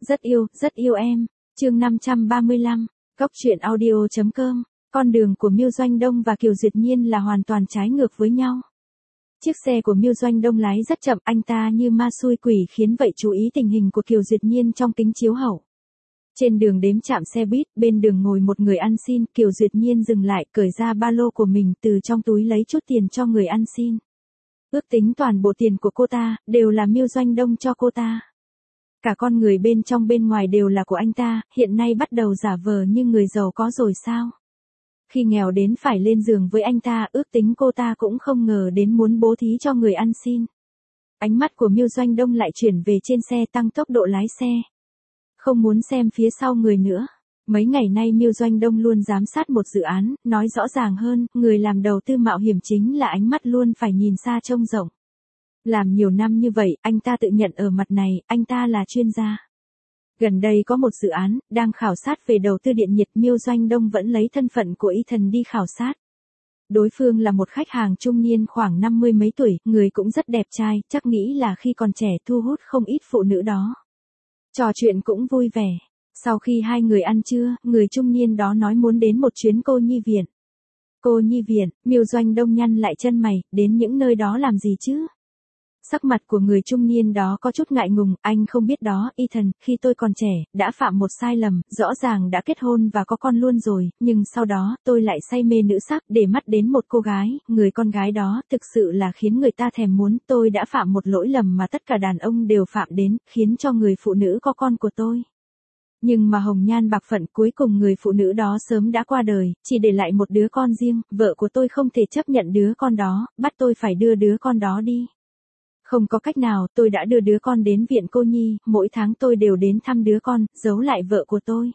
rất yêu em. Chương 535, Góc truyện audio.com. Con đường của Miêu Doanh Đông và Kiều Duyệt Nhiên là hoàn toàn trái ngược với nhau. Chiếc xe của Miêu Doanh Đông lái rất chậm, anh ta như ma xui quỷ khiến vậy chú ý tình hình của Kiều Duyệt Nhiên trong kính chiếu hậu. Trên đường đến trạm xe buýt, bên đường ngồi một người ăn xin, Kiều Duyệt Nhiên dừng lại, cởi ra ba lô của mình, từ trong túi lấy chút tiền cho người ăn xin. Ước tính toàn bộ tiền của cô ta, đều là Miêu Doanh Đông cho cô ta. Cả con người bên trong bên ngoài đều là của anh ta, hiện nay bắt đầu giả vờ như người giàu có rồi sao? Khi nghèo đến phải lên giường với anh ta, ước tính cô ta cũng không ngờ đến muốn bố thí cho người ăn xin. Ánh mắt của Miêu Doanh Đông lại chuyển về trên xe, tăng tốc độ lái xe. Không muốn xem phía sau người nữa. Mấy ngày nay Miêu Doanh Đông luôn giám sát một dự án, nói rõ ràng hơn, người làm đầu tư mạo hiểm chính là ánh mắt luôn phải nhìn xa trông rộng. Làm nhiều năm như vậy, anh ta tự nhận ở mặt này, anh ta là chuyên gia. Gần đây có một dự án, đang khảo sát về đầu tư điện nhiệt, Miêu Doanh Đông vẫn lấy thân phận của Ethan đi khảo sát. Đối phương là một khách hàng trung niên khoảng 50 mấy tuổi, người cũng rất đẹp trai, chắc nghĩ là khi còn trẻ thu hút không ít phụ nữ đó. Trò chuyện cũng vui vẻ. Sau khi hai người ăn trưa, người trung niên đó nói muốn đến một chuyến cô nhi viện. Cô nhi viện, Miêu Doanh Đông nhăn lại chân mày, đến những nơi đó làm gì chứ? Sắc mặt của người trung niên đó có chút ngại ngùng, anh không biết đó, Ethan, khi tôi còn trẻ, đã phạm một sai lầm, rõ ràng đã kết hôn và có con luôn rồi, nhưng sau đó, tôi lại say mê nữ sắc, để mắt đến một cô gái, người con gái đó, thực sự là khiến người ta thèm muốn, tôi đã phạm một lỗi lầm mà tất cả đàn ông đều phạm đến, khiến cho người phụ nữ có con của tôi. Nhưng mà hồng nhan bạc phận, cuối cùng người phụ nữ đó sớm đã qua đời, chỉ để lại một đứa con riêng, vợ của tôi không thể chấp nhận đứa con đó, bắt tôi phải đưa đứa con đó đi. Không có cách nào, tôi đã đưa đứa con đến viện cô nhi, mỗi tháng tôi đều đến thăm đứa con, giấu lại vợ của tôi.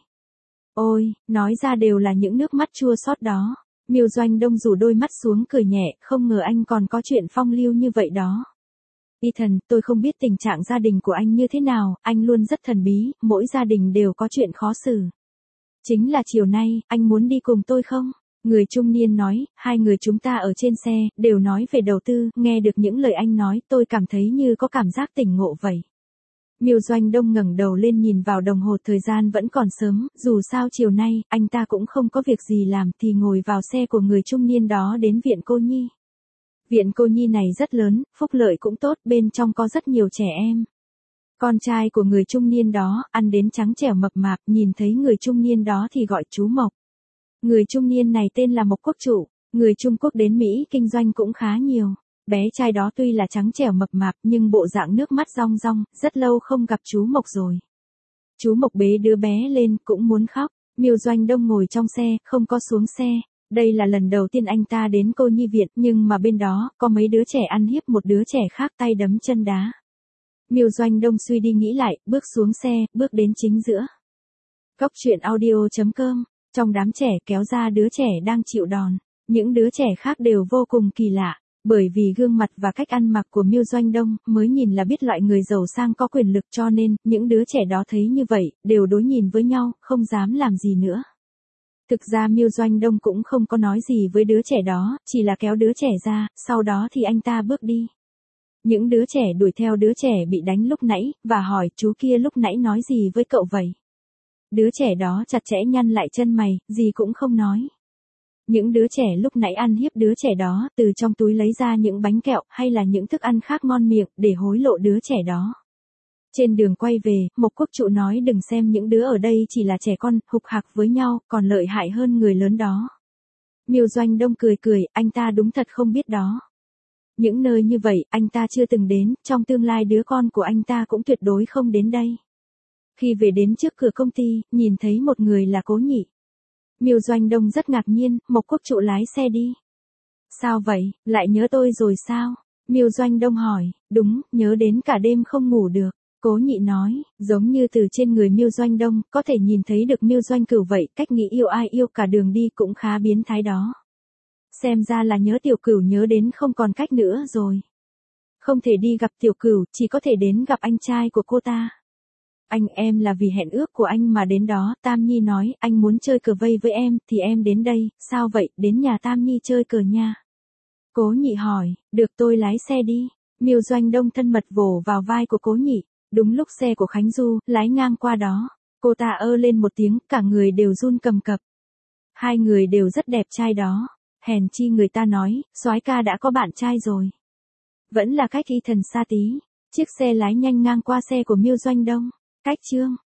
Ôi, nói ra đều là những nước mắt chua xót đó. Miêu Doanh Đông rủ đôi mắt xuống cười nhẹ, không ngờ anh còn có chuyện phong lưu như vậy đó. Ethan, tôi không biết tình trạng gia đình của anh như thế nào, anh luôn rất thần bí, mỗi gia đình đều có chuyện khó xử. Chính là chiều nay, anh muốn đi cùng tôi không? Người trung niên nói, hai người chúng ta ở trên xe, đều nói về đầu tư, nghe được những lời anh nói, tôi cảm thấy như có cảm giác tỉnh ngộ vậy. Miêu Doanh Đông ngẩng đầu lên nhìn vào đồng hồ, thời gian vẫn còn sớm, dù sao chiều nay, anh ta cũng không có việc gì làm thì ngồi vào xe của người trung niên đó đến viện cô nhi. Viện cô nhi này rất lớn, phúc lợi cũng tốt, bên trong có rất nhiều trẻ em. Con trai của người trung niên đó, ăn đến trắng trẻo mập mạp, nhìn thấy người trung niên đó thì gọi chú Mộc. Người trung niên này tên là Mộc Quốc Trụ, người Trung Quốc đến Mỹ kinh doanh cũng khá nhiều. Bé trai đó tuy là trắng trẻo mập mạp nhưng bộ dạng nước mắt rong rong, rất lâu không gặp chú Mộc rồi. Chú Mộc bế đứa bé lên cũng muốn khóc, Miêu Doanh Đông ngồi trong xe, không có xuống xe. Đây là lần đầu tiên anh ta đến cô nhi viện, nhưng mà bên đó, có mấy đứa trẻ ăn hiếp một đứa trẻ khác, tay đấm chân đá. Miêu Doanh Đông suy đi nghĩ lại, bước xuống xe, bước đến chính giữa. Góc truyện audio.com. Trong đám trẻ kéo ra đứa trẻ đang chịu đòn. Những đứa trẻ khác đều vô cùng kỳ lạ, bởi vì gương mặt và cách ăn mặc của Miêu Doanh Đông, mới nhìn là biết loại người giàu sang có quyền lực, cho nên, những đứa trẻ đó thấy như vậy, đều đối nhìn với nhau, không dám làm gì nữa. Thực ra Miêu Doanh Đông cũng không có nói gì với đứa trẻ đó, chỉ là kéo đứa trẻ ra, sau đó thì anh ta bước đi. Những đứa trẻ đuổi theo đứa trẻ bị đánh lúc nãy, và hỏi chú kia lúc nãy nói gì với cậu vậy? Đứa trẻ đó chặt chẽ nhăn lại chân mày, gì cũng không nói. Những đứa trẻ lúc nãy ăn hiếp đứa trẻ đó, từ trong túi lấy ra những bánh kẹo, hay là những thức ăn khác ngon miệng, để hối lộ đứa trẻ đó. Trên đường quay về, Mộc Quốc Trụ nói đừng xem những đứa ở đây chỉ là trẻ con, hục hạc với nhau, còn lợi hại hơn người lớn đó. Miêu Doanh Đông cười cười, anh ta đúng thật không biết đó. Những nơi như vậy, anh ta chưa từng đến, trong tương lai đứa con của anh ta cũng tuyệt đối không đến đây. Khi về đến trước cửa công ty, nhìn thấy một người là Cố Nhị. Miêu Doanh Đông rất ngạc nhiên, Mộc Quốc Trụ lái xe đi. Sao vậy, lại nhớ tôi rồi sao? Miêu Doanh Đông hỏi, đúng, nhớ đến cả đêm không ngủ được. Cố Nhị nói, giống như từ trên người Miêu Doanh Đông, có thể nhìn thấy được Miêu Doanh Cửu vậy, cách nghĩ yêu ai yêu cả đường đi cũng khá biến thái đó. Xem ra là nhớ Tiểu Cửu nhớ đến không còn cách nữa rồi. Không thể đi gặp Tiểu Cửu, chỉ có thể đến gặp anh trai của cô ta. Anh em là vì hẹn ước của anh mà đến đó, Tam Nhi nói, anh muốn chơi cờ vây với em, thì em đến đây, sao vậy, đến nhà Tam Nhi chơi cờ nha. Cố Nhị hỏi, được tôi lái xe đi. Miêu Doanh Đông thân mật vồ vào vai của Cố Nhị. Đúng lúc xe của Khánh Du lái ngang qua đó, cô ta ơ lên một tiếng, cả người đều run cầm cập. Hai người đều rất đẹp trai đó. Hèn chi người ta nói, soái ca đã có bạn trai rồi. Vẫn là cách y thần xa tí. Chiếc xe lái nhanh ngang qua xe của Miêu Doanh Đông. Cách chương